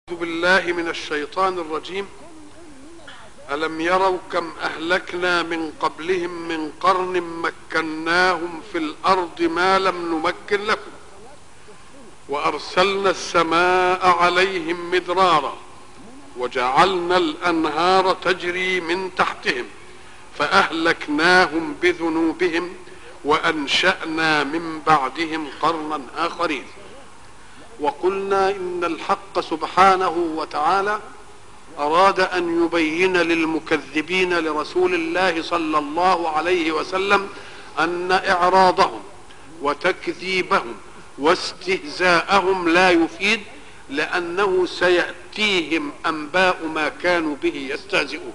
أعوذ بالله من الشيطان الرجيم. ألم يروا كم أهلكنا من قبلهم من قرن مكناهم في الأرض ما لم نمكن لكم وأرسلنا السماء عليهم مدرارا وجعلنا الأنهار تجري من تحتهم فأهلكناهم بذنوبهم وأنشأنا من بعدهم قرنا آخرين. وقلنا إن الحق سبحانه وتعالى أراد أن يبين للمكذبين لرسول الله صلى الله عليه وسلم أن إعراضهم وتكذيبهم واستهزاءهم لا يفيد، لأنه سيأتيهم أنباء ما كانوا به يستهزئون.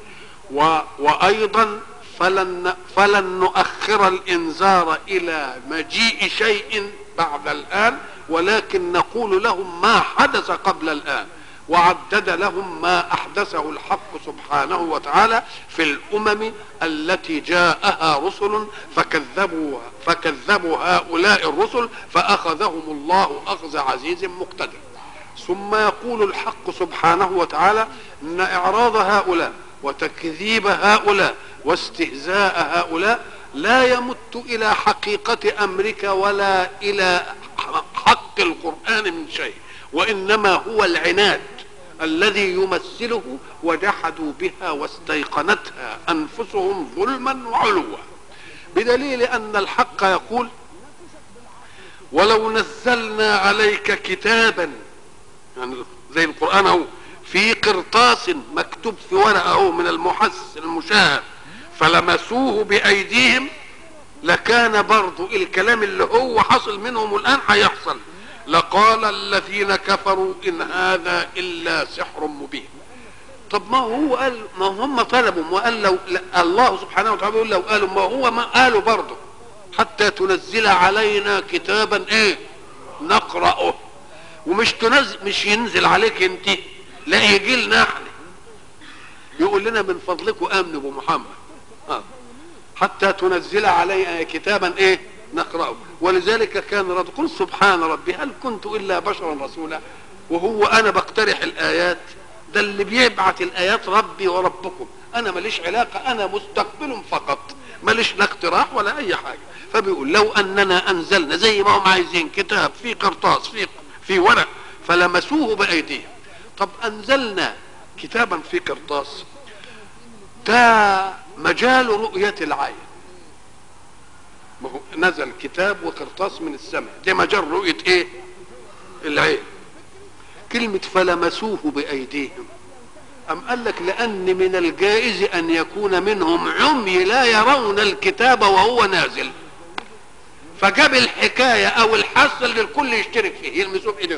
وأيضا فلن نؤخر الإنذار إلى مجيء شيء بعد الآن، ولكن نقول لهم ما حدث قبل الآن، وعدد لهم ما أحدثه الحق سبحانه وتعالى في الأمم التي جاءها رسل فكذبوا هؤلاء الرسل فأخذهم الله أخذ عزيز مقتدر. ثم يقول الحق سبحانه وتعالى إن إعراض هؤلاء وتكذيب هؤلاء واستهزاء هؤلاء لا يمت إلى حقيقة أمرك ولا إلى حق القرآن من شيء، وإنما هو العناد الذي يمثله وجحدوا بها واستيقنتها أنفسهم ظلما وعلوا، بدليل أن الحق يقول: ولو نزلنا عليك كتابا، يعني زي القرآن اهو، في قرطاس مكتوب في ورقة اهو من المحس المشاهد فلمسوه بأيديهم، لكان برضو الكلام اللي هو حصل منهم الآن هيحصل. لقال الذين كفروا إن هذا إلا سحر مبين. طب ما هو قال، ما هم طلبوا وقال لو الله سبحانه وتعالى يقول لو قالوا، ما هو ما قالوا برضو حتى تنزل علينا كتابا ايه نقرأه، ومش مش ينزل عليك انت، لا يجي لنا احنا يقول لنا من فضلكم امنوا بمحمد حتى تنزل علينا كتابا ايه نقرأه. ولذلك كان رد قل سبحان ربي هل كنت الا بشرا رسولا، وهو انا بقترح الايات؟ ده اللي بيبعت الايات ربي وربكم، انا ماليش علاقه، انا مستقبل فقط، ماليش لا اقتراح ولا اي حاجه. فبيقول لو اننا انزلنا زي ما هم عايزين كتاب في قرطاس في ورق فلمسوه بايديهم. طب انزلنا كتابا في قرطاس، ده مجال رؤيه العين، ما هو نزل كتاب وقرطاس من السماء، ده مجال رؤيه ايه العين. كلمه فلمسوه بايديهم أم قال لك لأن من الجائز أن يكون منهم عمي لا يرون الكتاب وهو نازل، فجاب الحكاية أو الحصة اللي الكل يشترك فيه يلمسوه بإيديهم.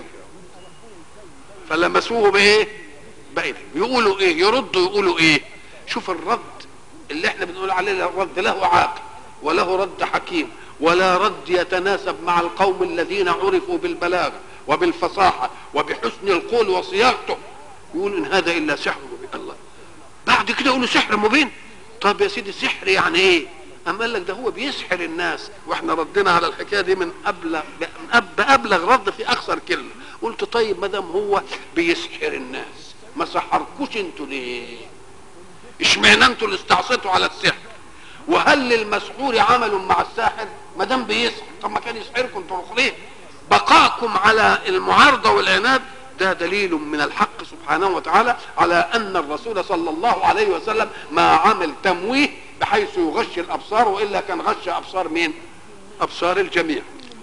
فلمسوه بإيه؟ بإيديهم. يقولوا إيه؟ يردوا يقولوا إيه؟ شوف الرد اللي احنا بنقول عليه، الرد له عاقل وله رد حكيم، ولا رد يتناسب مع القوم الذين عرفوا بالبلاغة وبالفصاحة وبحسن القول وصياغته. يقول ان هذا الا سحر مبين. الله، بعد كده يقولوا سحر مبين. طب يا سيدي سحر يعني ايه؟ اما قال لك ده هو بيسحر الناس، واحنا ردنا على الحكايه دي من ابلغ رد في اكثر كلمه. قلت طيب ما دام هو بيسحر الناس ما سحركوش انتوا ليه؟ اشمعنى انتوا اللي استعصيتوا على السحر؟ وهل للمسحور عمل مع الساحر؟ ما دام بيسحر طب ما كان يسحركم انتوا الاخرين. بقاءكم على المعارضه والعناد ده دليل من الحق سبحانه وتعالى على ان الرسول صلى الله عليه وسلم ما عمل تمويه بحيث يغش الابصار، والا كان غش ابصار مين؟ ابصار الجميع.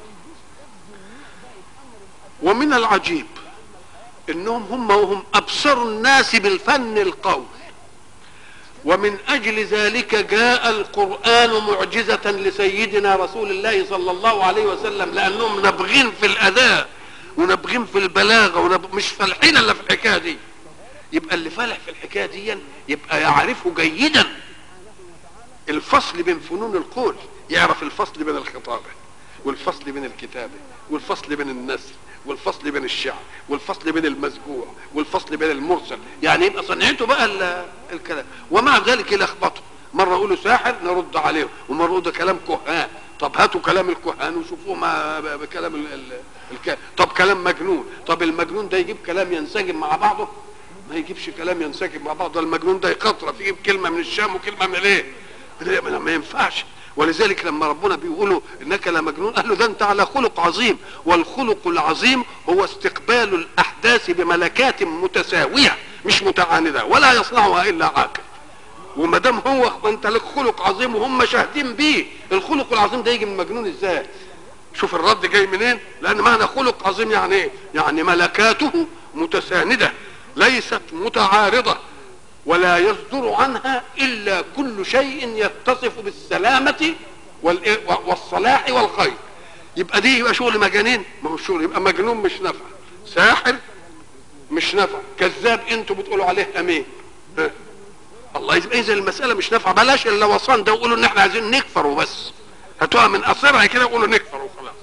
ومن العجيب انهم هم وهم ابصر الناس بالفن القول، ومن اجل ذلك جاء القرآن معجزة لسيدنا رسول الله صلى الله عليه وسلم، لانهم نابغين في الاداء ونبغين في البلاغه مش فالحين الا في الحكايه دي. يبقى اللي فالح في الحكايه دي يبقى يعرفه جيدا الفصل بين فنون القول، يعرف الفصل بين الخطابه والفصل بين الكتابه والفصل بين النثر والفصل بين الشعر والفصل بين المسجوع والفصل بين المرسل، يعني يبقى صنعته بقى الكلام. ومع ذلك يلخبطوا، مره يقولوا ساحر نرد عليه، ومره يقولوا ده كلام كهان. طب هاتوا كلام الكهان وشوفوه مع بكلام طب كلام مجنون، طب المجنون ده يجيب كلام ينسجم مع بعضه؟ ما يجيبش كلام ينسجم مع بعضه. المجنون ده يقطرف، يجيب كلمه من الشام وكلمه من الايه؟ ما ينفعش. ولذلك لما ربنا بيقولوا انك لمجنون، قال له ده انت على خلق عظيم. والخلق العظيم هو استقبال الاحداث بملكات متساويه مش متعانده، ولا يصنعها الا عاقل. وما دام هو انت لك خلق عظيم وهم شاهدين بيه، الخلق العظيم ده يجي من مجنون ازاي؟ شوف الرد جاي منين؟ لان معنى خلق عظيم يعني ايه؟ يعني ملكاته متسانده ليست متعارضه، ولا يصدر عنها الا كل شيء يتصف بالسلامه والصلاح والخير. يبقى دي يبقى شغل مجانين؟ ما هو الشغل يبقى مجنون مش نافع، ساحر مش نافع، كذاب انتوا بتقولوا عليه امين. الله، يبقى اذا المساله مش نافعه. بلاش اللوصان ده وقولوا ان احنا عايزين نكفر وبس، هاتوها من قصرها كده وقولوا نكفر وخلاص.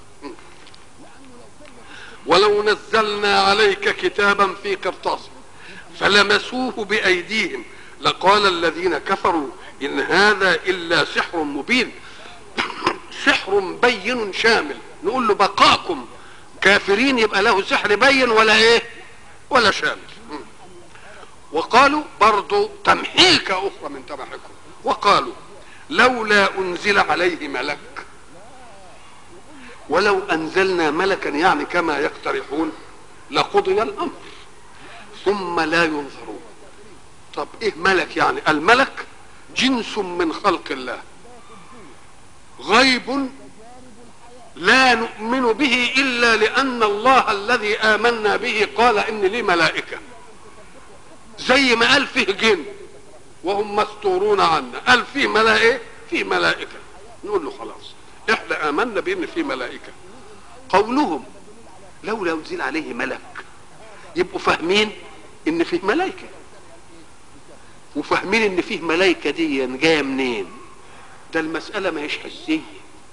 ولو نزلنا عليك كتابا في قرطاس فلمسوه بايديهم لقال الذين كفروا ان هذا الا سحر مبين. سحر بين شامل. نقول له بقاكم كافرين يبقى له سحر بين ولا ايه؟ ولا شامل. وقالوا برضو تمحيكة اخرى من تمحيكم، وقالوا لولا انزل عليه ملك. ولو انزلنا ملكا يعني كما يقترحون لقضي الامر ثم لا ينظرون. طب ايه ملك يعني؟ الملك جنس من خلق الله، غيب لا نؤمن به الا لان الله الذي امنا به قال ان لي ملائكه. زي ما قال فيه جن وهم مستورون عنا، قال فيه ملائكه، فيه ملائكه، نقول له خلاص احنا امنا بان فيه ملائكه. قولهم لولا انزل عليه ملك، يبقوا فاهمين ان فيه ملائكه، وفاهمين ان فيه ملائكه دي جايه منين. ده المساله ما هيش حسيه.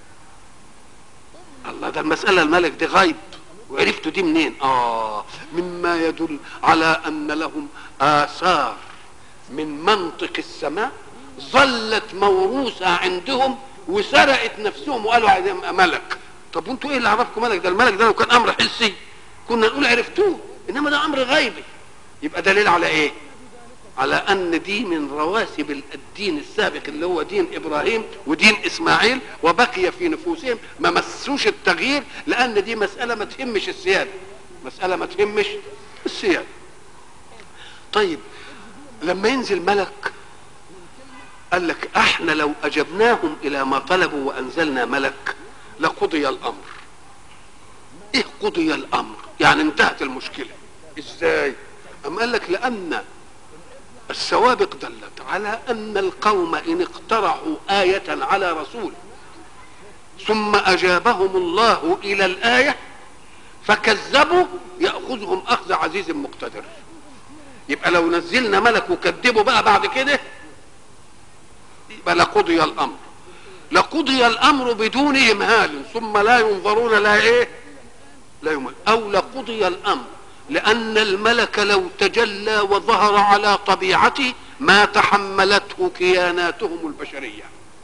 الله، ده المساله الملك دي غيب، وعرفتوا دي منين؟ مما يدل على ان لهم آثار من منطق السماء ظلت موروثة عندهم وسرقت نفسهم وقالوا عايزين ملك. طب وانتوا ايه اللي عرفكم ملك؟ ده الملك ده لو كان امر حسي كنا نقول عرفتوه، انما ده امر غيبي. يبقى دليل على ايه؟ على ان دي من رواسب الدين السابق اللي هو دين ابراهيم ودين اسماعيل، وبقي في نفوسهم ما مسوش التغيير، لان دي مسألة ما تهمش السيادة، مسألة ما تهمش السيادة. طيب لما ينزل ملك قال لك احنا لو اجبناهم الى ما طلبوا وانزلنا ملك لقضي الامر. ايه قضي الامر؟ يعني انتهت المشكلة. ازاي؟ اما قال لك لان السوابق دلت على ان القوم ان اقترحوا آية على رسول ثم اجابهم الله الى الآية فكذبوا يأخذهم اخذ عزيز مقتدر. يبقى لو نزلنا ملك وكذبوا بقى بعد كده يبقى لقضي الامر. لقضي الامر بدون امهال ثم لا ينظرون لا ايه؟ لا يمهل. او لقضي الامر لان الملك لو تجلى وظهر على طبيعته ما تحملته كياناتهم البشرية.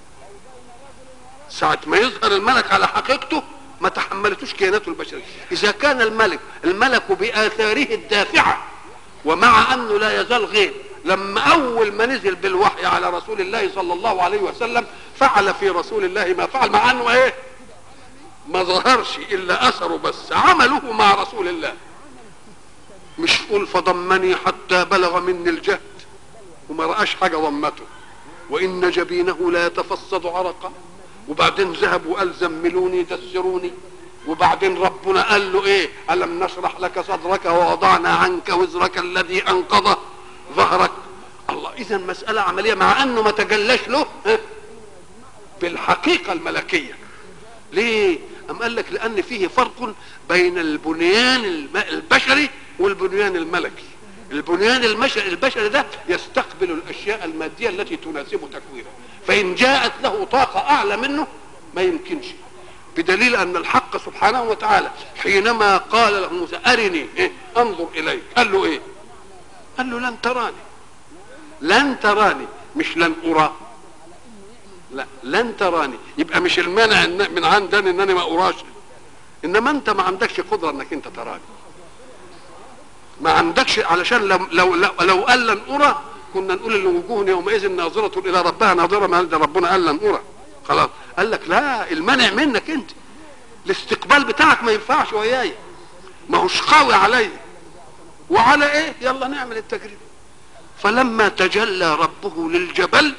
ساعة ما يظهر الملك على حقيقته ما تحملتوش كياناته البشرية. اذا كان الملك بآثاره الدافعة، ومع انه لا يزال غيب، لما اول ما نزل بالوحي على رسول الله صلى الله عليه وسلم فعل في رسول الله ما فعل، مع انه ايه؟ ما ظهرش الا اثره بس، عمله مع رسول الله. مش قول فضمني حتى بلغ مني الجهد وما رأاش حاجة ضمته، وان جبينه لا يتفصد عرقا، وبعدين ذهب وقال زملوني دسروني، وبعدين ربنا قال له ايه؟ ألم نشرح لك صدرك ووضعنا عنك وزرك الذي انقض ظهرك. الله، اذا مسألة عملية مع انه ما تجلاش له بالحقيقة الملكية. ليه؟ ام قال لك لان فيه فرق بين البنيان البشري والبنيان الملكي. البنيان البشري ده يستقبل الاشياء المادية التي تناسب تكوينه، فان جاءت له طاقة اعلى منه ما يمكنش. بدليل ان الحق سبحانه وتعالى حينما قال له موسى ارني انظر اليك، قال له ايه؟ قال له لن تراني. لن تراني، مش لن ارى، لا لن تراني. يبقى مش المانع من عندنا انني ما اراش، انما انت ما عندكش قدره انك انت تراني، ما عندكش، علشان لو قال لن ارى كنا نقول ان وجوه يومئذ ناظره الى ربها ناظره، ما ربنا قال لن ارى خلاص. قال لك لا، المنع منك انت، الاستقبال بتاعك ما ينفعش وياي، ما هوش قوي علي، وعلى ايه؟ يلا نعمل التجربه. فلما تجلى ربه للجبل،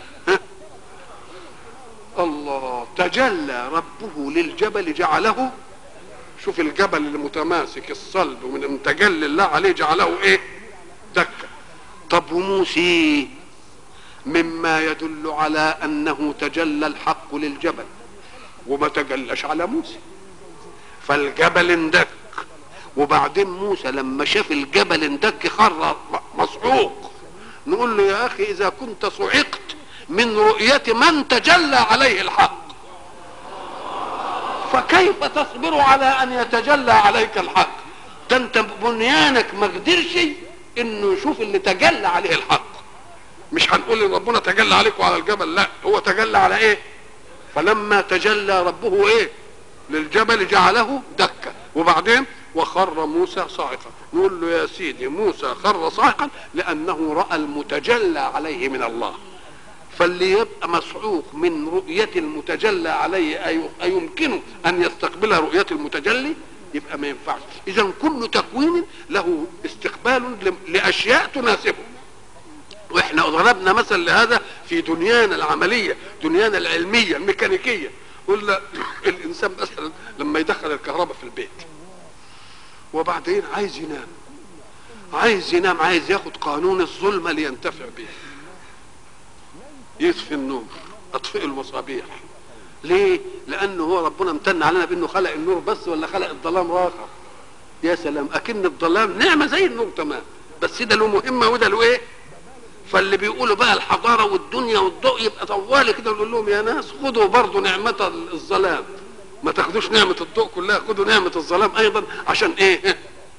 الله، تجلى ربه للجبل جعله، شوف الجبل المتماسك الصلب ومن تجلى الله عليه جعله ايه؟ دكه. طب وموسى مما يدل على انه تجلى الحق للجبل وما تجلاش على موسى، فالجبل اندك. وبعدين موسى لما شاف الجبل اندك خر مصعوق. نقول له يا اخي اذا كنت صعقت من رؤية من تجلى عليه الحق فكيف تصبر على ان يتجلى عليك الحق؟ ده انت بنيانك ما قدرش انه يشوف اللي تجلى عليه الحق. مش هنقول ان ربنا تجلى عليك وعلى الجبل، لا، هو تجلى على ايه؟ فلما تجلى ربه ايه؟ للجبل جعله دكة. وبعدين وخر موسى صاعقا. نقول له يا سيدي موسى خر صاعقا لانه راى المتجلى عليه من الله، فاللي يبقى مصعوق من رؤية المتجلى عليه أيمكنه أن يستقبل رؤية المتجلي؟ يبقى ما ينفعش. إذا كل تكوين له استقبال لأشياء تناسبه. وإحنا ضربنا مثل لهذا في دنيانا العملية، دنيانا العلمية الميكانيكية. قلنا الإنسان مثلا لما يدخل الكهرباء في البيت وبعدين عايز ينام، عايز ياخد قانون الظلمة لينتفع به، يطفي النور، اطفئ المصابيح. ليه؟ لانه هو ربنا امتن علينا بانه خلق النور بس ولا خلق الظلام راخر؟ يا سلام، اكن الظلام نعمه زي النور تمام، بس ده له مهمه وده له ايه؟ فاللي بيقولوا بقى الحضاره والدنيا والضوء يبقى طوالي كده ونقول لهم يا ناس خدوا برضه نعمه الظلام، ما تاخدوش نعمه الضوء كلها، خدوا نعمه الظلام ايضا. عشان ايه؟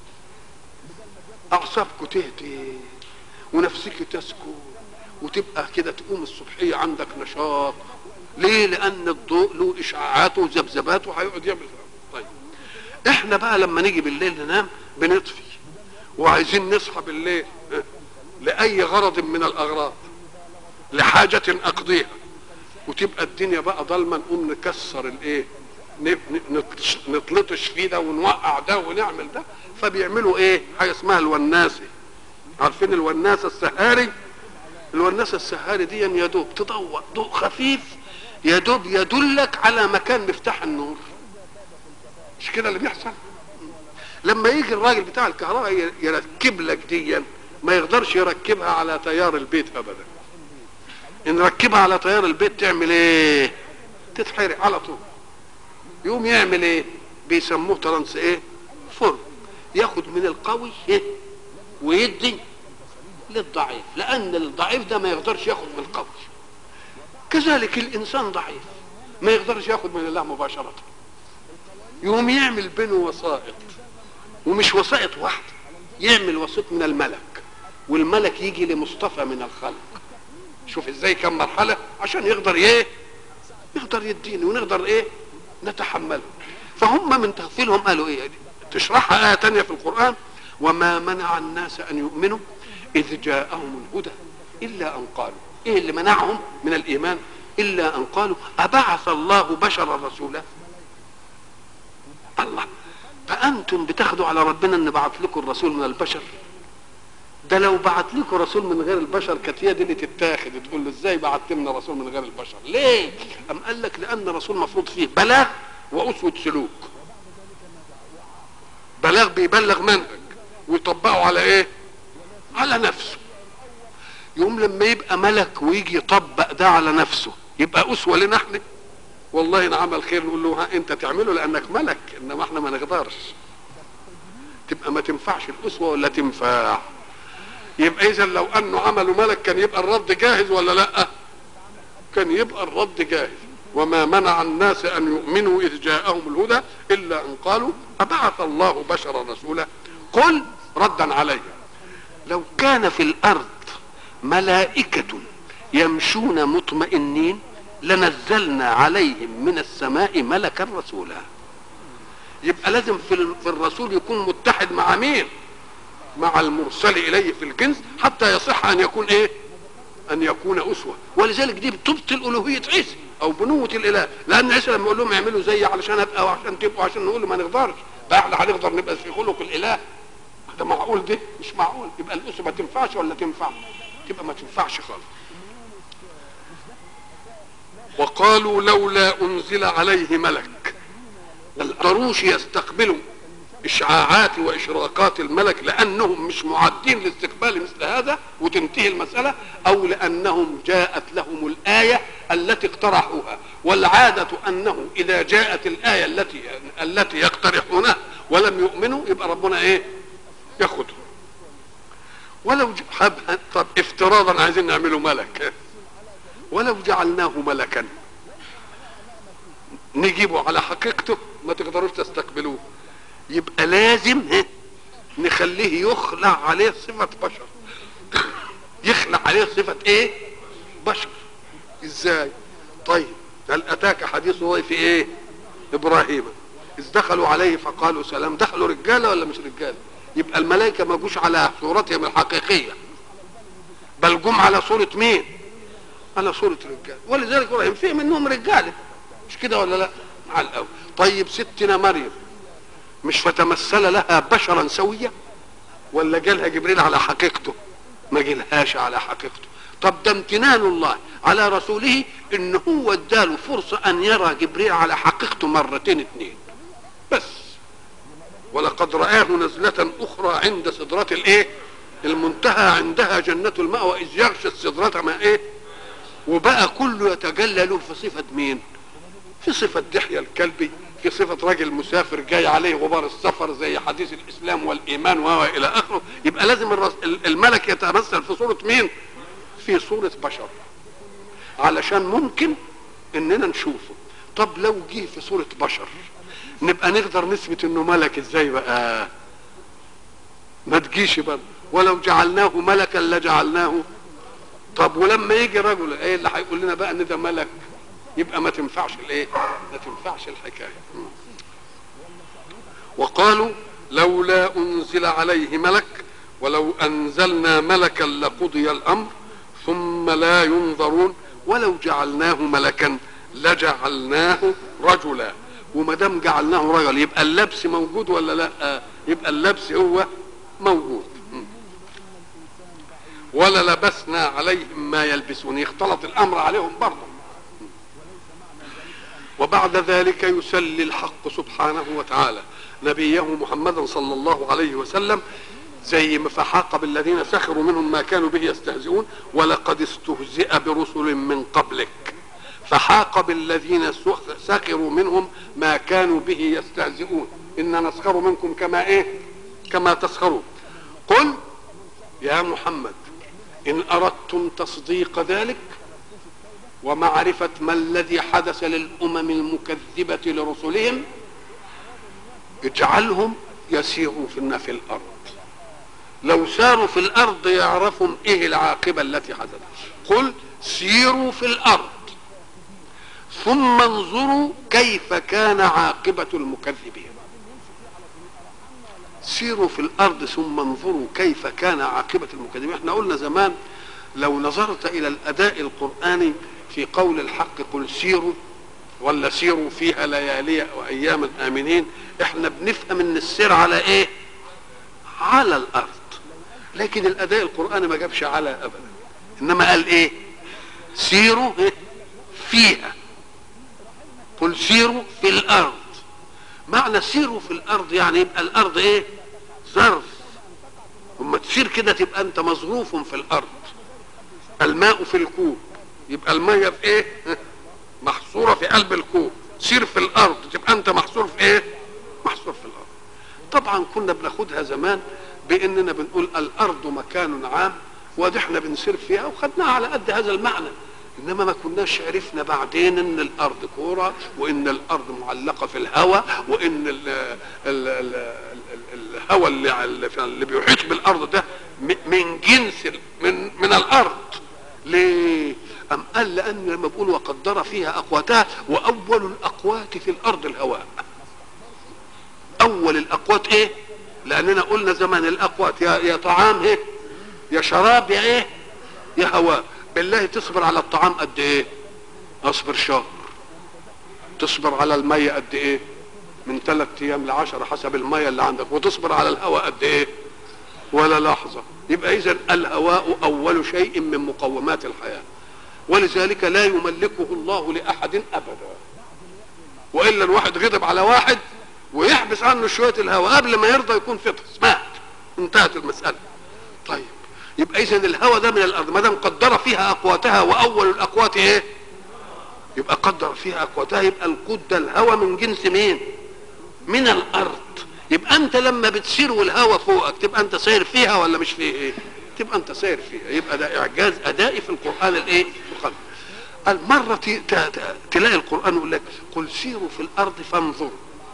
اعصابكم تهدي ونفسك تسكن وتبقى كده تقوم الصبحيه عندك نشاط. ليه؟ لان الضوء له اشعاعاته وذبذباته هيقعد يعمل. طيب احنا بقى لما نيجي بالليل ننام بنطفي وعايزين نصحى بالليل لاي غرض من الاغراض، لحاجه اقضيها، وتبقى الدنيا بقى ضلمه، نقوم نكسر الايه، نطلطش فيه ده ونوقع ده ونعمل ده. فبيعملوا ايه؟ حاجه اسمها الوناسه. عارفين الوناسه السهاري؟ الوناسه السهاري دي يا دوب تضوء ضوء خفيف يا دوب يدلك على مكان مفتاح النور. مش كده اللي بيحصل؟ لما يجي الراجل بتاع الكهرباء يركب لك دي، ما يقدرش يركبها على تيار البيت ابدا. ان ركبها على تيار البيت تعمل ايه؟ تتحرق على طول. يقوم يعمل ايه؟ بيسموه ترانس ايه؟ فرن. ياخد من القوي ايه؟ ويدي للضعيف، لان الضعيف ده ما يقدرش ياخد من القوي. كذلك الانسان ضعيف ما يقدرش ياخد من الله مباشرة، يقوم يعمل بينه وسائط، ومش وسائط واحدة، يعمل وسيط من الملك، والملك يجي لمصطفى من الخلق. شوف ازاي كم مرحلة عشان يقدر ايه؟ يقدر يديني ونقدر ايه؟ نتحمله. فهم من تغفيلهم قالوا ايه؟ تشرحها آية تانية في القرآن: وما منع الناس ان يؤمنوا اذ جاءهم الهدى الا ان قالوا. ايه اللي منعهم من الايمان؟ الا ان قالوا ابعث الله بشرا رسولا. الله، فانتم بتاخدوا على ربنا ان بعث لكم الرسول من البشر؟ ده لو بعت لكم رسول من غير البشر كانت هي دي اللي تتاخد، تقول له ازاي بعت لنا رسول من غير البشر؟ ليه؟ ام قال لك لان الرسول مفروض فيه بلاغ واسوه سلوك. بلاغ بيبلغ منهج ويطبقه على ايه؟ على نفسه. يوم لما يبقى ملك ويجي يطبق ده على نفسه يبقى اسوه لنا احنا. والله ان عمل خير نقول له ها انت تعمله لانك ملك، انما احنا ما نقدرش. تبقى ما تنفعش الاسوه ولا تنفع؟ يبقى اذا لو انه عملوا ملك كان يبقى الرد جاهز ولا لا؟ كان يبقى الرد جاهز. وما منع الناس ان يؤمنوا اذ جاءهم الهدى الا ان قالوا ابعث الله بشرا رسولا. قل ردا عليه: لو كان في الارض ملائكة يمشون مطمئنين لنزلنا عليهم من السماء ملكا رسولا. يبقى لازم في الرسول يكون متحد مع مين؟ مع المرسل اليه في الجنس حتى يصح ان يكون ايه؟ ان يكون اسوه. ولذلك دي بتبطل الوهيه عيسى او بنوه الاله، لان عيسى لما يقول لهم اعملوا زي علشان ابقى وعشان تبقوا عشان نقول له ما نقدرش، بقى احنا هنقدر نبقى في خلق الاله؟ ده معقول؟ ده مش معقول. يبقى الاسوه ما تنفعش ولا تنفع؟ تبقى ما تنفعش خالص. وقالوا لولا انزل عليه ملك، ما قدروش يستقبلوا اشعاعات واشراقات الملك لانهم مش معدين لاستقبال مثل هذا وتنتهي المساله، او لانهم جاءت لهم الايه التي اقترحوها. والعاده انه اذا جاءت الايه التي يقترحونها ولم يؤمنوا يبقى ربنا ايه؟ ياخذهم. ولو طب افتراضا عايزين نعمله ملك، ولو جعلناه ملكا نجيبه على حقيقته ما تقدروش تستقبلوه، يبقى لازم نخليه يخلع عليه صفة بشر. يخلع عليه صفة ايه؟ بشر. ازاي؟ طيب هل اتاك حديث ضيف ايه؟ ابراهيم اذ دخلوا عليه فقالوا سلام. دخلوا رجاله ولا مش رجاله؟ يبقى الملائكه ما جوش على صورتهم الحقيقيه، بل جم على صوره مين؟ على صوره رجال. ولذلك ابراهيم فيه منهم رجاله، مش كده ولا لا؟ على الاول. طيب ستنا مريم مش فتمثل لها بشرا سويا؟ ولا جالها جبريل على حقيقته؟ ما جالهاش على حقيقته. طب ده امتنان الله على رسوله ان هو اداله فرصه ان يرى جبريل على حقيقته مرتين اتنين بس. ولقد رآه نزلة اخرى عند سدرة الايه؟ المنتهى، عندها جنة المأوى اذ يغشى السدرة ما ايه؟ وبقى كله يتجلى له في صفة مين؟ في صفة دحية الكلبي، في صفة راجل مسافر جاي عليه غبار السفر زي حديث الاسلام والايمان والى اخره. يبقى لازم الملك يتمثل في صورة مين؟ في صورة بشر علشان ممكن اننا نشوفه. طب لو جه في صورة بشر نبقى نقدر نثبت انه ملك ازاي بقى؟ ما تجيش بقى. ولو جعلناه ملكا لجعلناه. طب ولما يجي رجل ايه اللي هيقول لنا بقى ان ده ملك؟ يبقى ما تنفعش الايه؟ ما تنفعش الحكايه. وقالوا لولا انزل عليه ملك ولو انزلنا ملكا لقضي الامر ثم لا ينظرون ولو جعلناه ملكا لجعلناه رجلا. وما دام جعلناه رجل يبقى اللبس موجود ولا لا؟ يبقى اللبس هو موجود. ولا لبسنا عليهم ما يلبسون، يختلط الامر عليهم برضه. وبعد ذلك يسلي الحق سبحانه وتعالى نبيه محمدا صلى الله عليه وسلم زي ما فحاق بالذين سخروا منهم ما كانوا به يستهزئون ولقد استهزئ برسل من قبلك فحاق بالذين سخروا منهم ما كانوا به يستهزئون إنا نسخر منكم كما ايه؟ كما تسخرون. قل يا محمد إن أردتم تصديق ذلك ومعرفة ما الذي حدث للأمم المكذبة لرسلهم اجعلهم يسيروا في الأرض. لو ساروا في الأرض يعرفوا إيه العاقبة التي حدثت. قل سيروا في الأرض ثم انظروا كيف كان عاقبة المكذبين. سيروا في الأرض ثم انظروا كيف كان عاقبة المكذبين. احنا قلنا زمان لو نظرت إلى الأداء القرآني في قول الحق قل سيروا ولا سيروا فيها ليالي وأياما آمنين، احنا بنفهم ان السير على ايه؟ على الأرض. لكن الأداء القرآني ما جابش على أبدا، إنما قال ايه؟ سيروا فيها. قل سيروا في الأرض. معنى سيروا في الأرض يعني يبقى الأرض ايه؟ ظرف. اما تسير كده تبقى انت مظروف في الأرض. الماء في الكوب يبقى المية في ايه؟ محصورة في قلب الكوب. سير في الأرض تبقى انت محصور في ايه؟ محصور في الأرض. طبعا كنا بناخدها زمان باننا بنقول الأرض مكان عام وده احنا بنسير فيها وخدناها على قد هذا المعنى، انما ما كناش عرفنا بعدين ان الارض كوره وان الارض معلقه في الهواء وان الهواء اللي بيحيط بالارض ده من جنس من الارض. ليه؟ ام قال لان لما بقول وقدر فيها اقواتها واول الاقوات في الارض الهواء. اول الاقوات ايه؟ لاننا قلنا زمان الاقوات يا طعام ايه؟ يا شراب يا ايه؟ يا هواء. بالله تصبر على الطعام قد ايه؟ اصبر شهر. تصبر على المية قد ايه؟ من 3 ايام ل10 حسب المية اللي عندك. وتصبر على الهواء قد ايه؟ ولا لحظة. يبقى اذا الهواء اول شيء من مقومات الحياة، ولذلك لا يملكه الله لاحد ابدا. والا الواحد غضب على واحد ويحبس عنه شوية الهواء قبل ما يرضى يكون فطس مات، انتهت المسألة. طيب يبقى اذا الهواء ده من الارض ما دام قدر فيها اقواتها، واول الاقوات ايه؟ يبقى قدر فيها اقواتها، يبقى القوت ده الهواء من جنس مين؟ من الارض. يبقى انت لما بتسير والهواء فوقك تبقى انت ساير فيها ولا مش فيه ايه؟ تبقى انت ساير فيها. يبقى ده اعجاز ادائي في القران الايه؟ المرة تلاقي القران يقول لك قل سيروا في الارض فانظروا،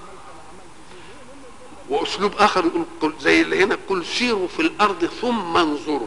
واسلوب اخر يقول زي اللي هنا قل سيروا في الارض ثم انظروا.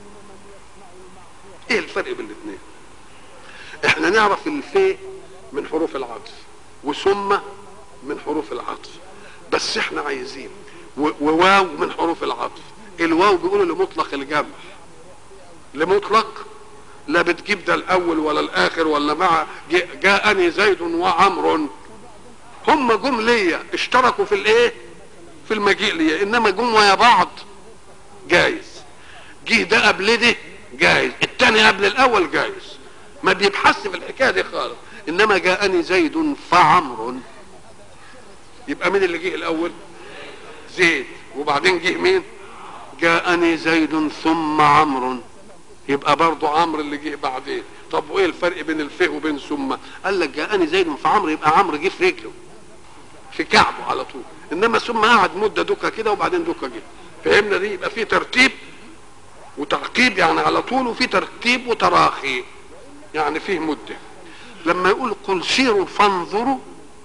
ايه الفرق بين الاثنين؟ احنا نعرف الفاء من حروف العطف وثم من حروف العطف، بس احنا عايزين وواو من حروف العطف. الواو بيقولوا لمطلق الجمع، لمطلق لا بتجيب ده الاول ولا الاخر ولا مع جاءني زيد وعمر. هم جم ليا اشتركوا في الايه؟ في المجيء ليا، انما جم ويا بعض جايز. جه ده قبل ده جايز، الثاني قبل الاول جايز، ما بيبحث في الحكايه دي خالص. انما جاءني زيد فعمر، يبقى مين اللي جه الاول؟ زيد. وبعدين جه مين؟ جاءني زيد ثم عمرو، يبقى برضه عمرو اللي جه بعدين. طب وايه الفرق بين الفه وبين ثم؟ قال لك جاءني زيد فعمرو، يبقى عمرو جه في رجله في كعبه على طول، انما ثم قعد مده دكه كده وبعدين دكه جه. فهمنا دي؟ يبقى في ترتيب وتعقيب يعني على طول، وفي ترتيب وتراخي يعني فيه مده. لما يقول قل سيروا فانظروا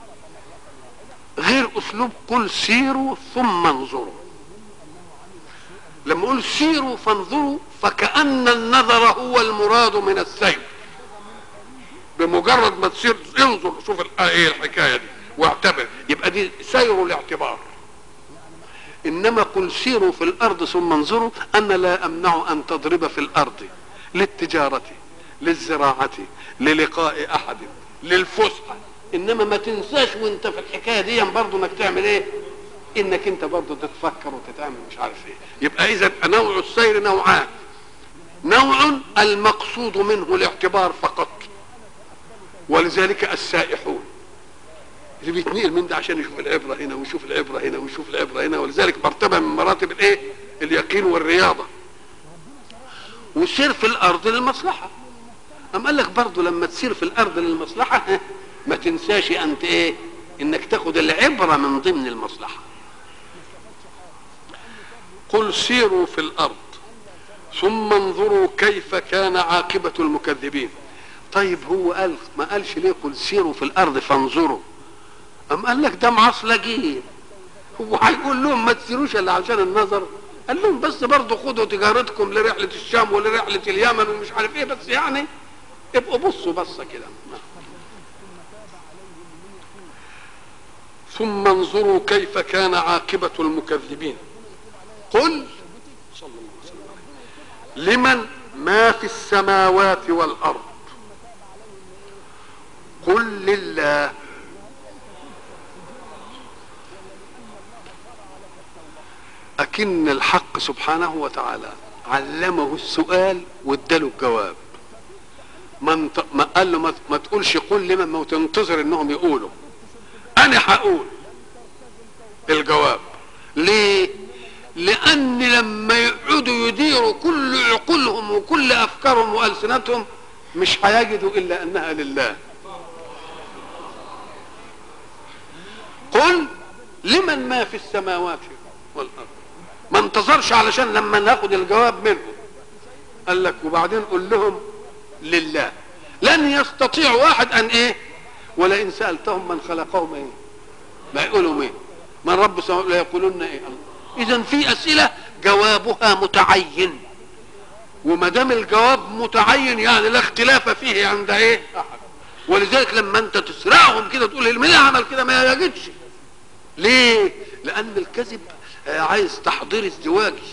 غير اسلوب قل سيروا ثم انظروا. لما يقول سيروا فانظروا فكأن النظر هو المراد من السير، بمجرد ما تسير انظر شوف ايه الحكايه دي واعتبر، يبقى دي سير الاعتبار. انما قل سيروا في الارض ثم انظروا، انا لا امنع ان تضرب في الارض للتجاره للزراعه للقاء احد للفسحه، انما ما تنساش وانت في الحكايه دي برضه انك تعمل ايه؟ انك انت برضه تتفكر وتتعمل مش عارف ايه. يبقى اذا نوع السير نوعان، نوع المقصود منه الاعتبار فقط، ولذلك السائحون اللي بيتنقل من ده عشان يشوف العبره هنا ويشوف العبره هنا ويشوف العبره هنا، ولذلك مرتبه من مراتب الايه؟ اليقين والرياضه. وسير في الارض للمصلحه. أم قال لك برضه لما تسير في الارض للمصلحه ما تنساش انت ايه؟ انك تاخد العبره من ضمن المصلحه. قل سيروا في الارض ثم انظروا كيف كان عاقبه المكذبين. طيب هو قال ما قالش ليه قل سيروا في الارض فانظروا؟ أم قال لك ده معصلجين، هو هيقول لهم ما تسيروش الا عشان النظر؟ قال لهم بس برضه خدوا تجارتكم لرحله الشام ولرحله اليمن ومش عارف ايه، بس يعني ابقوا بصوا بصه كده. ثم انظروا كيف كان عاقبة المكذبين. قل صلى الله عليه وسلم لمن ما في السماوات والأرض قل لله. أكن الحق سبحانه وتعالى علمه السؤال واداله الجواب. ما قال له ما تقولش قل لمن، ما تنتظر انهم يقولوا، انا هقول الجواب. ليه؟ لان لما يقعدوا يديروا كل عقولهم وكل افكارهم والسنتهم مش هيجدوا الا انها لله. قل لمن ما في السماوات والارض، ما انتظرش علشان لما ناخد الجواب منهم. قال لك وبعدين قل لهم لله. لن يستطيع واحد ان ايه؟ ولئن سألتهم من خلقهم ايه؟ ما يقولوا ايه؟ من رب السماوات لا يقولون ايه؟ الله. اذا في اسئله جوابها متعين، وما دام الجواب متعين يعني لا اختلاف فيه عند ايه؟ احد. ولذلك لما انت تسرعهم كده تقول مين عمل كده ما يجدش. ليه؟ لان الكذب عايز تحضير ازدواجي،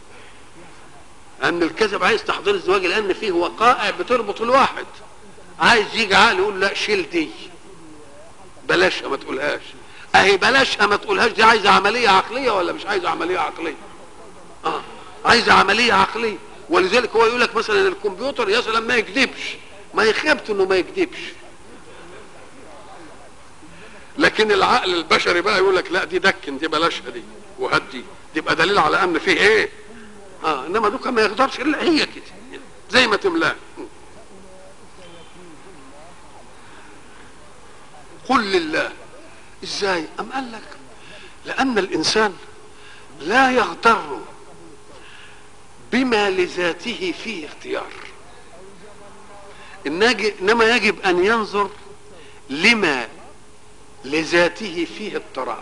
لان الكذب عايز تحضير ازدواجي، لان فيه وقائع بتربط الواحد. عايز يجي عقل يقول لا شيل دي، بلاشها ما تقولهاش. اهي بلاشها ما تقولهاش دي عايزه عمليه عقليه ولا مش عايزه عمليه عقليه؟ عايزه عمليه عقليه. ولذلك هو يقول لك مثلا الكمبيوتر يا سلام ما يكذبش، ما يخبط انه ما يكذبش. لكن العقل البشري بقى يقول لك لا دي دكن، دي بلاشها دي، وهدي دي يبقى دليل على ان فيه ايه. انما دوكا ما يقدرش الا هي كده زي ما تملاه. قل لله. ازاي؟ ام قال لك لان الانسان لا يغتر بما لذاته فيه اختيار، انما يجب ان ينظر لما لذاته فيه اضطرار.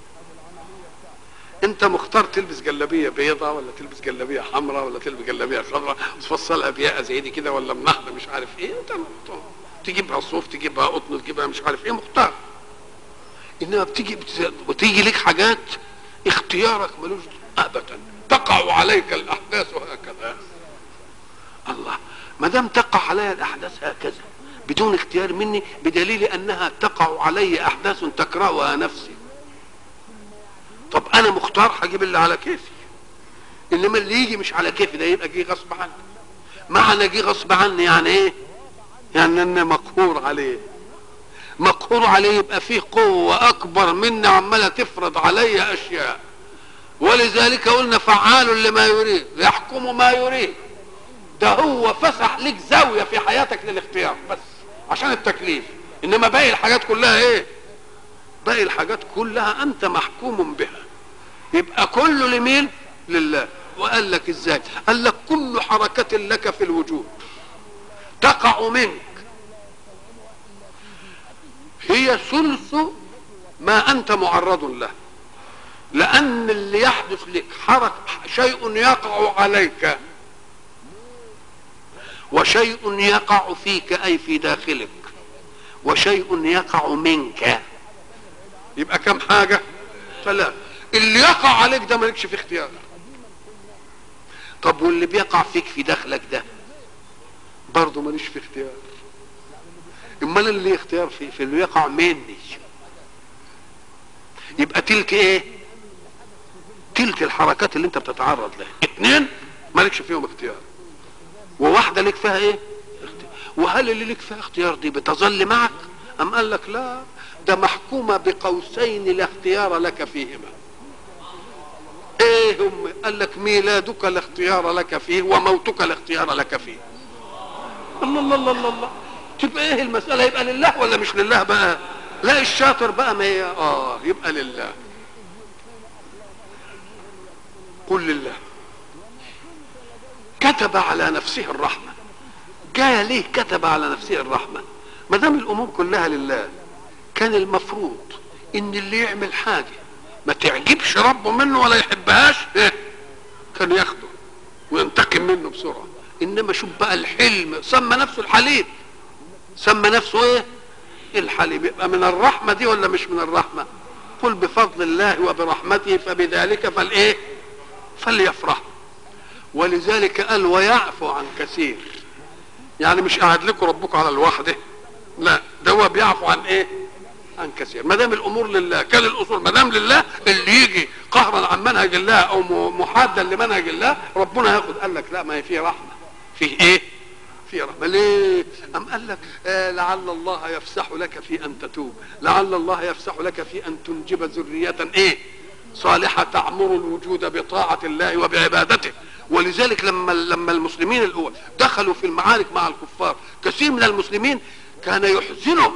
انت مختار تلبس جلابيه بيضاء ولا تلبس جلابيه حمراء ولا تلبس جلابيه خضراء وتفصلها بياقه زي دي كده ولا منحده مش عارف ايه، انت مختار. تجيبها صوف تجيبها قطن تجيبها مش عارف ايه، مختار. انما وتيجي لك حاجات اختيارك ملوش ابدا، تقع عليك الاحداث هكذا. الله، ما دام تقع علي الاحداث هكذا بدون اختيار مني، بدليل انها تقع علي احداث تكرهها نفسي. طب انا مختار هجيب اللي على كيفي، انما اللي يجي مش على كيفي ده يبقى جه غصب عني. معنى جه غصب عني يعني ايه؟ يعني انا مقهور عليه. مقهور عليه يبقى فيه قوة اكبر مني عمالة تفرض علي اشياء. ولذلك قلنا فعال لما يريد يحكم ما يريد. ده هو فسح لك زاوية في حياتك للاختيار بس عشان التكليف، انما باقي الحاجات كلها ايه؟ باقي الحاجات كلها انت محكوم بها. يبقى كله لمين؟ لله. وقال لك ازاي؟ قال لك كل حركة لك في الوجود تقع منك هي ثلث ما انت معرض له، لان اللي يحدث لك شيء يقع عليك وشيء يقع فيك اي في داخلك وشيء يقع منك. يبقى كم حاجة؟ ثلاث. اللي يقع عليك ده مالكش فيه اختيار. طب واللي بيقع فيك في داخلك ده برضه ماليش فيه اختيار. امال اللي اختيار في اللي يقع مني. يبقى تلك ايه؟ تلك الحركات اللي انت بتتعرض لها، اتنين مالكش فيهم اختيار وواحدة لك فيها ايه؟ اختيار. وهل اللي لك فيها اختيار دي بتظل معك؟ ام قال لك لا، ده محكومة بقوسين لا اختيار لك فيهما. ايه هم؟ قال لك ميلادك لا اختيار لك فيه وموتك لا اختيار لك فيه. الله الله الله الله. تبقى ايه المسألة؟ يبقى لله ولا مش لله بقى؟ لا الشاطر بقى ما يبقى لله. قل لله. كتب على نفسه الرحمة. جاء ليه كتب على نفسه الرحمة؟ ما دام الامور كلها لله كان المفروض ان اللي يعمل حاجة ما تعجبش ربه منه ولا يحبهاش كان ياخده وينتقم منه بسرعة. انما شوف بقى الحلم، سمى نفسه الحليم، سمى نفسه ايه؟ الحليم. يبقى من الرحمة دي ولا مش من الرحمة؟ قل بفضل الله وبرحمته فبذلك فالايه؟ فليفرح. ولذلك قال ويعفو عن كثير. يعني مش قاعد لكم ربكم على الوحده، لا ده هو بيعفو عن ايه؟ عن كثير. ما دام الامور لله كان الاصول ما دام لله، اللي يجي قهرا عن منهج الله او محادا لمنهج الله ربنا ياخد. قال لك لا، ما هي فيه رحمه. فيه ايه؟ فيه رحمه. ليه؟ ام قال لك لعل الله يفسح لك في ان تتوب، لعل الله يفسح لك في ان تنجب ذريه ايه؟ صالحه تعمر الوجود بطاعه الله وبعبادته. ولذلك لما المسلمين الاول دخلوا في المعارك مع الكفار، كثير من المسلمين كان يحزنه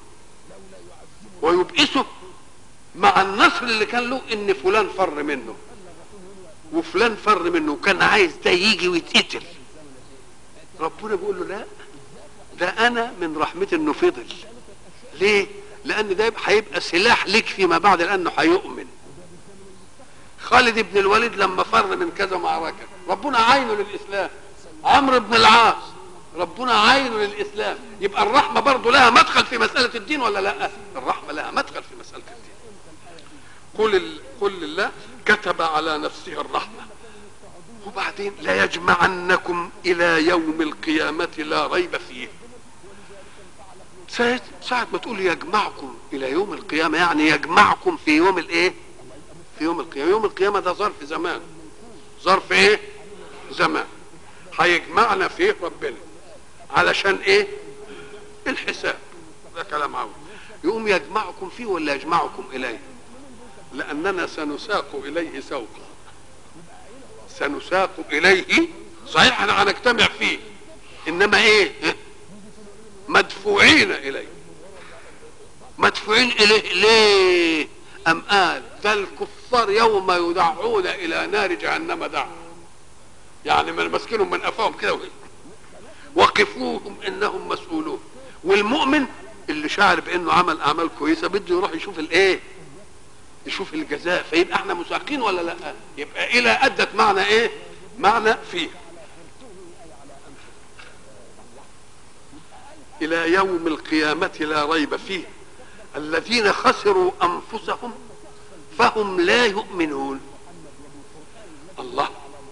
ويبئسه مع النصر اللي كان له ان فلان فر منه وفلان فر منه وكان عايز ده يجي ويتقتل. ربنا بيقول له لا، ده انا من رحمتي انه فضل. ليه؟ لان ده هيبقى سلاح لك فيما بعد لانه هيؤمن. خالد بن الوليد لما فر من كذا معركة ربنا عينه للإسلام. عمرو بن العاص ربنا عينه للإسلام. يبقى الرحمة برضو لها مدخل في مسألة الدين ولا لا؟ الرحمة لها مدخل في مسألة الدين. قل الله كتب على نفسه الرحمة. وبعدين لا يجمعنكم إلى يوم القيامة لا ريب فيه. ساعة ما تقول يجمعكم إلى يوم القيامة يعني يجمعكم في يوم الإيه؟ في يوم القيامة. يوم القيامة ده ظرف زمان. ظرف إيه؟ زمان. هيجمعنا فيه ربنا علشان إيه؟ الحساب. ده كلام عاوز. يقوم يجمعكم فيه ولا يجمعكم إليه؟ لأننا سنساق إليه سوقا. سنساق إليه. صحيح احنا هنجتمع فيه، إنما إيه؟ مدفوعين إليه. مدفوعين إليه ليه؟ أم قال ده الكفار يوم يدعون إلى نار جهنم دعا، يعني من مسكنهم من قفاهم كده وقفوهم إنهم مسؤولون. والمؤمن اللي شعر بأنه عمل أعمال كويسة بده يروح يشوف الإيه؟ يشوف الجزاء. فيبقى احنا مساقين ولا لا؟ يبقى إلى أدت معنى إيه؟ معنى فيه. إلى يوم القيامة لا ريب فيه الذين خسروا أنفسهم فهم لا يؤمنون. الله،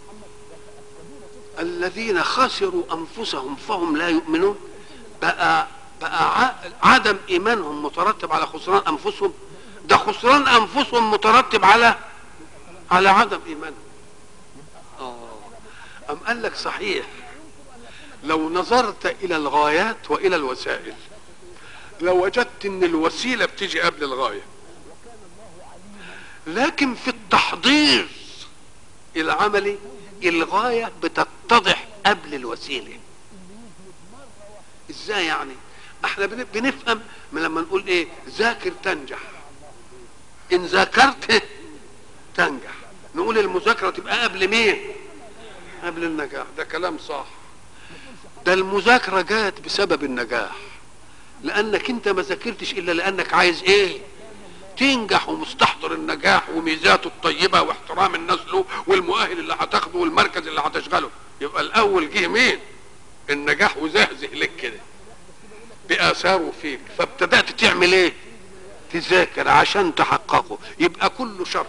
الذين خسروا أنفسهم فهم لا يؤمنون. بقى عدم إيمانهم مترتب على خسران أنفسهم؟ ده خسران أنفسهم مترتب على عدم إيمانهم. أم قال لك صحيح لو نظرت إلى الغايات وإلى الوسائل لو وجدت ان الوسيلة بتيجي قبل الغاية، لكن في التحضير العملي الغاية بتتضح قبل الوسيلة. ازاي يعني؟ احنا بنفهم من لما نقول ايه؟ ذاكر تنجح، ان ذاكرت تنجح. نقول المذاكرة تبقى قبل مين؟ قبل النجاح. ده كلام صح. ده المذاكرة جات بسبب النجاح، لانك انت ما ذاكرتش الا لانك عايز ايه؟ تنجح، ومستحضر النجاح وميزاته الطيبه واحترام الناس له والمؤهل اللي هتاخده والمركز اللي هتشغله. يبقى الاول جه مين؟ النجاح، وزهزه لك كده باثاره فيك، فابتدات تعمل ايه؟ تذاكر عشان تحققه. يبقى كل شرط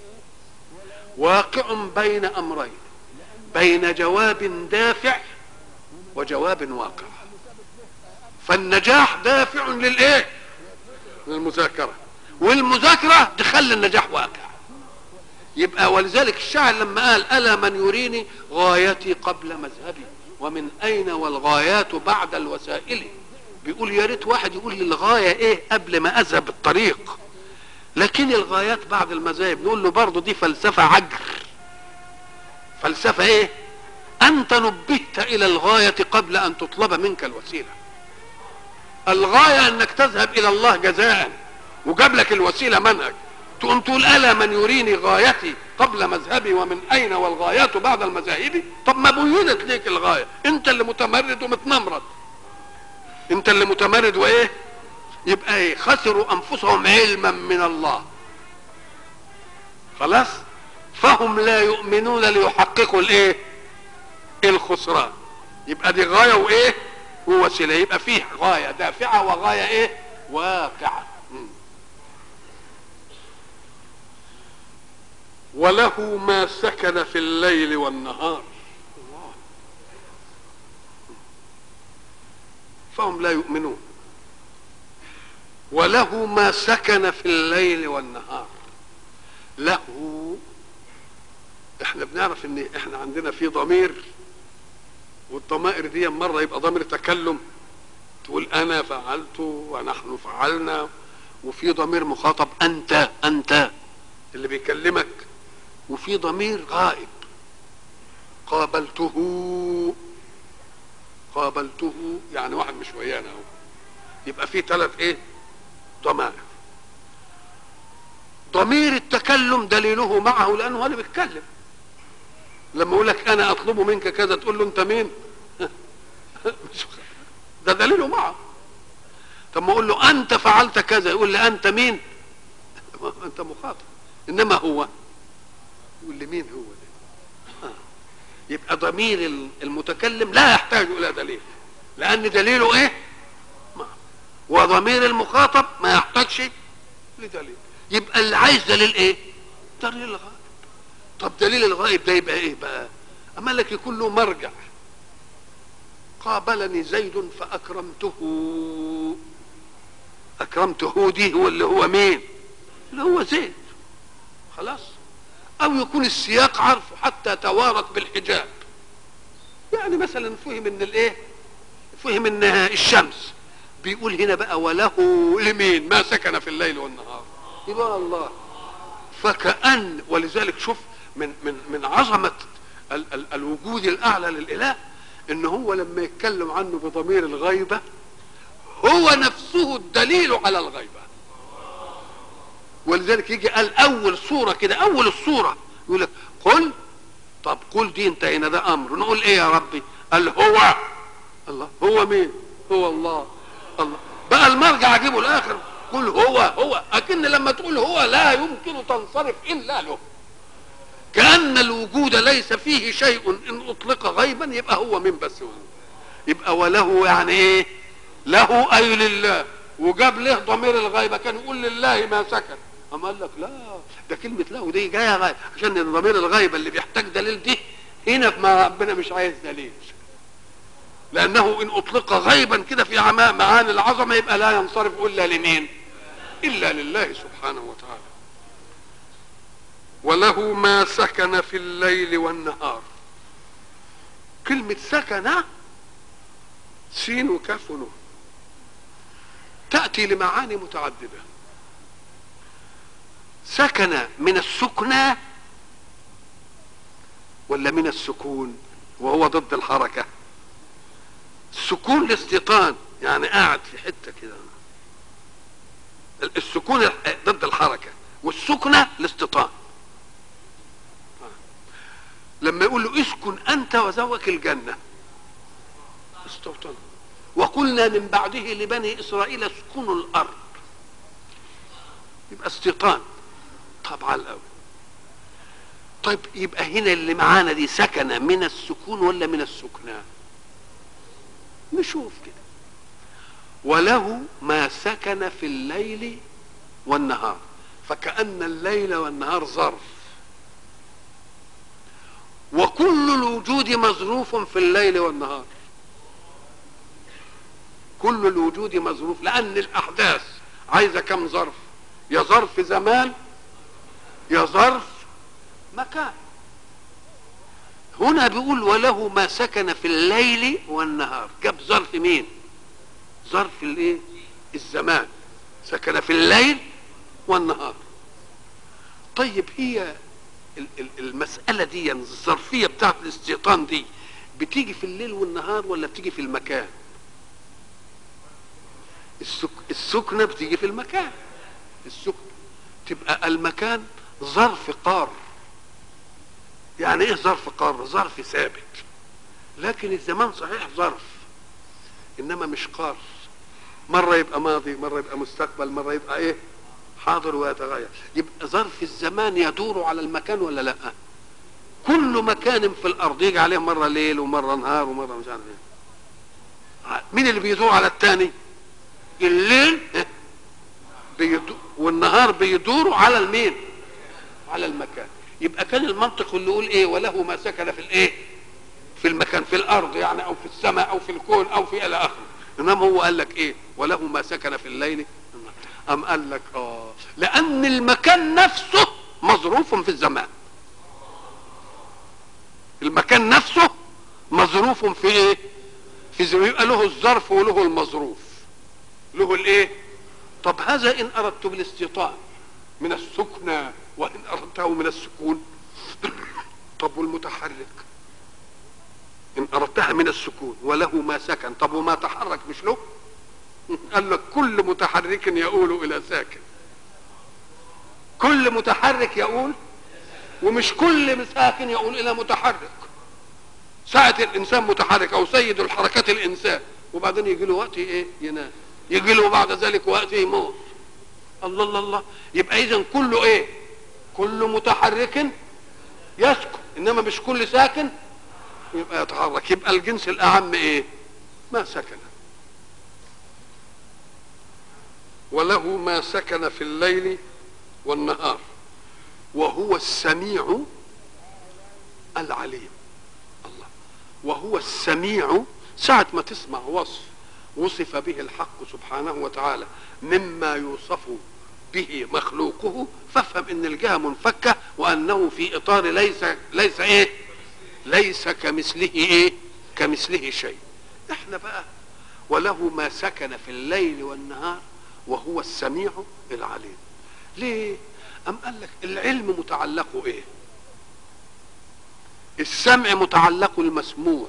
واقع بين امرين، بين جواب دافع وجواب واقع. فالنجاح دافع للايه؟ للمذاكره، والمذاكره تخلي النجاح واقع. يبقى ولذلك الشاعر لما قال الا من يريني غايتي قبل مذهبي ومن اين والغايات بعد الوسائل، بيقول يا ريت واحد يقول لي الغايه ايه قبل ما اذهب الطريق، لكن الغايات بعد المذاهب. نقول له برضه دي فلسفه عجر. فلسفه ايه؟ انت نبهت الى الغايه قبل ان تطلب منك الوسيله. الغايه انك تذهب الى الله جزاء، وجاب لك الوسيله منهج. تقوم تقول الا من يريني غايتي قبل مذهبي ومن اين والغايات بعد المذاهب. طب ما بينت ليك الغايه؟ انت اللي متمرد ومتنمرد، انت اللي متمرد وايه. يبقى ايه؟ خسروا انفسهم علما من الله. خلاص، فهم لا يؤمنون ليحققوا الايه؟ الخسران. يبقى دي غايه وايه؟ ووسيله. يبقى فيه غايه دافعه وغايه ايه؟ واقعه. وله ما سكن في الليل والنهار. الله. فهم لا يؤمنون. وله ما سكن في الليل والنهار. له، احنا بنعرف ان احنا عندنا في ضمير، والضمائر دي مرة يبقى ضمير تكلم تقول انا فعلت ونحن فعلنا، وفي ضمير مخاطب انت اللي بيكلمك، وفي ضمير غائب قابلته يعني واحد مش ويانا اهو. يبقى في 3 ايه؟ ضمائر. ضمير التكلم دليله معه لانه هو اللي بيتكلم. لما يقول لك انا اطلب منك كذا تقول له انت مين؟ ده دليله معه. طب ما اقول له انت فعلت كذا يقول لي انت مين؟ انت مخاطب. انما هو يقول لي مين هو ده؟ يبقى ضمير المتكلم لا يحتاج الى دليل، لان دليله ايه؟ معه. وضمير المخاطب ما يحتاجش لدليل. يبقى اللي عايز دليل ايه؟ دليل الغائب. طب دليل الغائب ده يبقى ايه بقى؟ اما لك يكون له مرجع. قابلني زيد فاكرمته. اكرمته دي هو اللي هو مين؟ اللي هو زيد. خلاص. او يكون السياق عرفه حتى توارت بالحجاب. يعني مثلا فهم ان الايه؟ فهم ان الشمس. بيقول هنا بقى وله لمين؟ ما سكن في الليل والنهار. يبقى الله. فكأن ولذلك شوف من عظمة الوجود الأعلى للإله إن هو لما يتكلم عنه بضمير الغيبة هو نفسه الدليل على الغيبة. ولذلك يجي قال أول صورة كده، أول الصورة يقول لك قل. طب قل دي انتهينا، ده أمر. نقول إيه يا ربي؟ قال هو الله. هو مين؟ هو الله. الله بقى المرجع أجيبه الآخر. قل هو أكن لما تقول هو لا يمكن تنصرف إلا له. كأن الوجود ليس فيه شيء إن أطلق غيبا يبقى هو من بس هو. يبقى وله يعني إيه؟ له أي لله. وجاب له ضمير الغيبة. كان يقول لله ما سكن. أما قال لك لا، ده كلمة له دي جاية غيب عشان ضمير الغيبة اللي بيحتاج دليل دي هنا ما ربنا مش عايز دليل. لأنه إن أطلق غيبا كده في معاني العظمة يبقى لا ينصرف إلا لمين؟ إلا لله سبحانه وتعالى. وله ما سكن في الليل والنهار. كلمة سكن سين وكاف ونون تأتي لمعاني متعددة. سكن من السكنى ولا من السكون؟ وهو ضد الحركة. السكون الاستيطان، يعني قاعد في حتة كده. السكون ضد الحركة، والسكنة الاستيطان. لما يقول له اسكن انت وزوجك الجنة استوطن. وقلنا من بعده لبني اسرائيل اسكنوا الارض. يبقى استيطان. طبعا الاول. طيب يبقى هنا اللي معانا دي سكن من السكون ولا من السكنى؟ نشوف كده. وله ما سكن في الليل والنهار. فكأن الليل والنهار ظرف. وكل الوجود مظروف في الليل والنهار. كل الوجود مظروف لأن الأحداث عايزة كم ظرف؟ يا ظرف زمان يا ظرف مكان. هنا بيقول وله ما سكن في الليل والنهار. جاب ظرف مين؟ ظرف الايه؟ الزمان. سكن في الليل والنهار. طيب هي المسألة دي الظرفية بتاعت الاستيطان دي بتيجي في الليل والنهار ولا بتيجي في المكان؟ السكنة بتيجي في المكان. السكنة تبقى المكان ظرف قار. يعني ايه ظرف قار؟ ظرف ثابت. لكن الزمان صحيح ظرف انما مش قار. مرة يبقى ماضي، مرة يبقى مستقبل، مرة يبقى ايه؟ حاضر ويتغير. يبقى ظرف الزمان يدور على المكان ولا لا؟ كل مكان في الارض يجي عليه مرة ليل ومرة نهار ومرة مش عارف ايه. مين اللي بيدور على الثاني؟ الليل والنهار بيدوروا على المين؟ على المكان. يبقى كان المنطق اللي يقول ايه؟ وله ما سكن في الايه؟ في المكان، في الارض يعني، او في السماء او في الكون او في الى اخره. انما هو قال لك ايه؟ وله ما سكن في الليل. ام قال لك لان المكان نفسه مظروف في الزمان. المكان نفسه مظروف في ايه؟ في زمان. يبقى له الظرف وله المظروف. له الايه؟ طب هذا ان اردت بالاستيطان من السكنى وان اردته من السكون. طب والمتحرك ان اردتها من السكون وله ما سكن، طب وما تحرك مش له؟ قال لك كل متحرك يؤول الى ساكن. كل متحرك يؤول، ومش كل ساكن يؤول الى متحرك. ساعة الانسان متحرك او سيد الحركات الانسان، وبعدين يجي له وقت ايه؟ ينام. يجي له بعد ذلك وقت يموت. الله الله الله. يبقى اذا كله ايه؟ كل متحرك يسكن، انما مش كل ساكن يبقى يتحرك. يبقى الجنس الاعم ايه؟ ما سكن. وله ما سكن في الليل والنهار، وهو السميع العليم. الله، وهو السميع، ساعة ما تسمع وصف به الحق سبحانه وتعالى مما يوصف به مخلوقه، فافهم ان الجهة منفكة، وانه في اطار ليس ايه، ليس كمثله ايه، كمثله شيء. احنا بقى وله ما سكن في الليل والنهار وهو السميع العليم. ليه؟ ام قال لك العلم متعلقه ايه؟ السمع متعلق المسموع،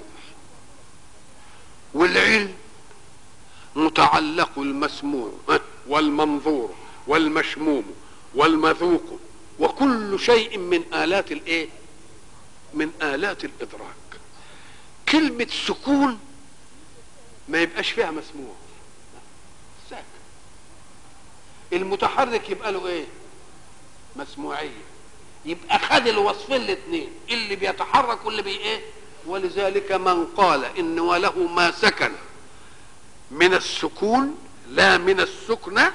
والعلم متعلق المسموع والمنظور والمشموم والمذوق، وكل شيء من آلات الايه، من آلات الإدراك. كلمة سكون ما يبقاش فيها مسموع، ساكن. المتحرك يبقى له ايه؟ مسموعية. يبقى خد الوصفين الاثنين، اللي بيتحرك واللي ايه. ولذلك من قال ان وله ما سكن من السكون لا من السكنة،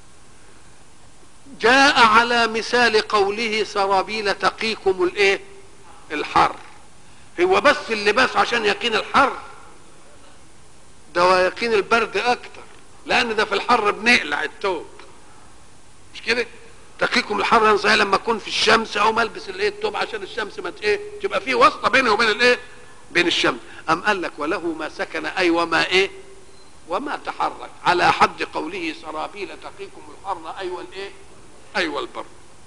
جاء على مثال قوله سرابيل تقيكم الايه، الحر. هو بس اللباس عشان يقين الحر ده، ويقين البرد اكتر، لان ده في الحر بنقلع الثوب، مش كده؟ تقيكم الحر انا صحيح لما اكون في الشمس او ملبس الايه الثوب عشان الشمس ما ايه، تبقى في واسطه بيني وبين الايه، بين الشمس. ام قال لك وله ما سكن، اي وما ايه، وما تحرك، على حد قوله سرابيل تقيكم الحر اي والايه، اي والبرد.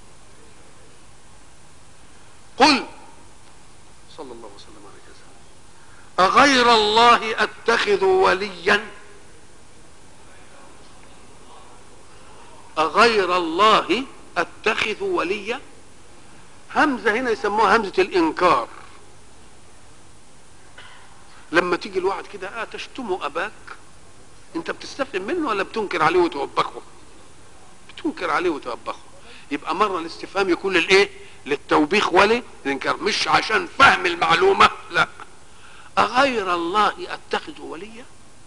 قل صلى الله وسلم عليه وسلم اغير الله اتخذ وليا، اغير الله اتخذ وليا. همزه هنا يسموها همزه الانكار. لما تيجي الواحد كده تشتم اباك، انت بتستفهم منه ولا بتنكر عليه وتوبخه؟ بتنكر عليه وتوبخه. يبقى مره الاستفهام يكون للايه، للتوبيخ وللانكار، مش عشان فهم المعلومه، لا. اغير الله اتخذ وليا،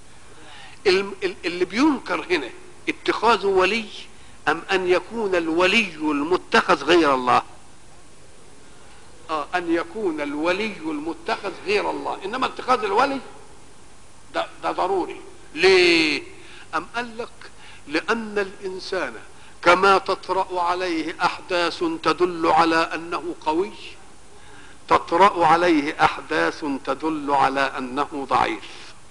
اللي بينكر هنا اتخاذ ولي ام ان يكون الولي المتخذ غير الله؟ ان يكون الولي المتخذ غير الله، انما اتخاذ الولي ده ضروري. ليه؟ ام قال لك لان الانسان كما تطرأ عليه احداث تدل على انه قوي، تطرأ عليه احداث تدل على انه ضعيف،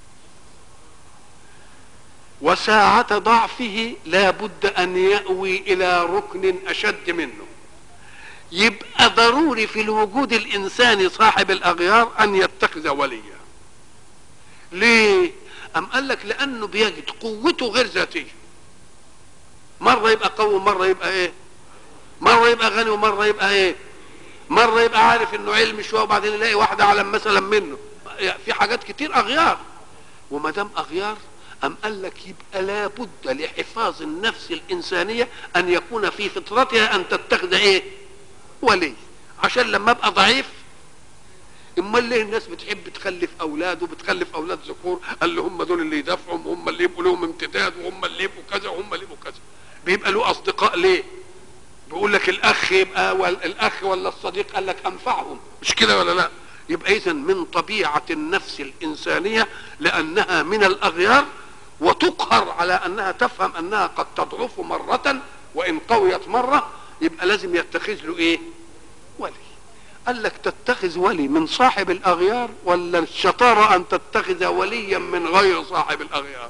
وساعة ضعفه لا بد ان يأوي الى ركن اشد منه. يبقى ضروري في الوجود الانساني صاحب الاغيار ان يتخذ وليا. ليه؟ ام قال لك لانه بيجد قوته غير ذاتيه، مره يبقى قوي ومره يبقى ايه، مره يبقى غني ومره يبقى ايه، مره يبقى عارف انه علم شويه وبعدين يلاقي واحده اعلم مثلا منه. في حاجات كتير اغيار، وما دام اغيار ام قال لك يبقى لابد لحفاظ النفس الانسانيه ان يكون في فطرتها ان تتخذ ايه، ولي، عشان لما ابقى ضعيف. امال ليه الناس بتحب تخلف اولاد وبتخلف اولاد ذكور؟ قال له هم دول اللي يدافعهم وهم اللي يبقوا لهم امتداد وهم اللي يبقوا كذا وهم اللي يبقوا كذا. بيبقى له اصدقاء ليه؟ بيقول لك الاخ يبقى الاخ ولا الصديق قال لك انفعهم، مش كده ولا لا؟ يبقى اذا من طبيعه النفس الانسانيه لانها من الاغيار وتقهر على انها تفهم انها قد تضعف مره وان قويت مره، يبقى لازم يتخذ له ايه، ولي. قال لك تتخذ ولي من صاحب الاغيار ولا الشطاره ان تتخذ وليا من غير صاحب الاغيار؟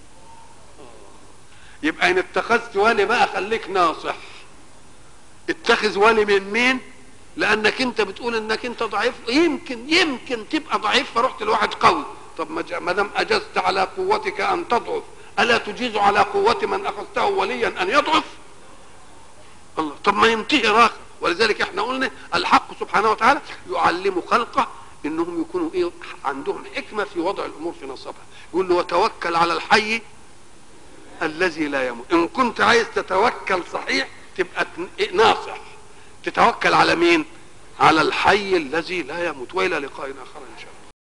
يبقى ان اتخذت ولي بقى خليك ناصح. اتخذ ولي من مين؟ لانك انت بتقول انك انت ضعيف، يمكن تبقى ضعيف فرحت لواحد قوي. طب ما دام اجزت على قوتك ان تضعف، الا تجيز على قوه من اخذته وليا ان يضعف؟ الله، طب ما ينتهي راخر. ولذلك احنا قلنا الحق سبحانه وتعالى يعلم خلقه انهم يكونوا ايه، عندهم حكمه في وضع الامور في نصابها. يقول له وتوكل على الحي الذي لا يموت. ان كنت عايز تتوكل صحيح تبقى ناصح، تتوكل على مين؟ على الحي الذي لا يموت. والى لقاء اخر ان شاء الله.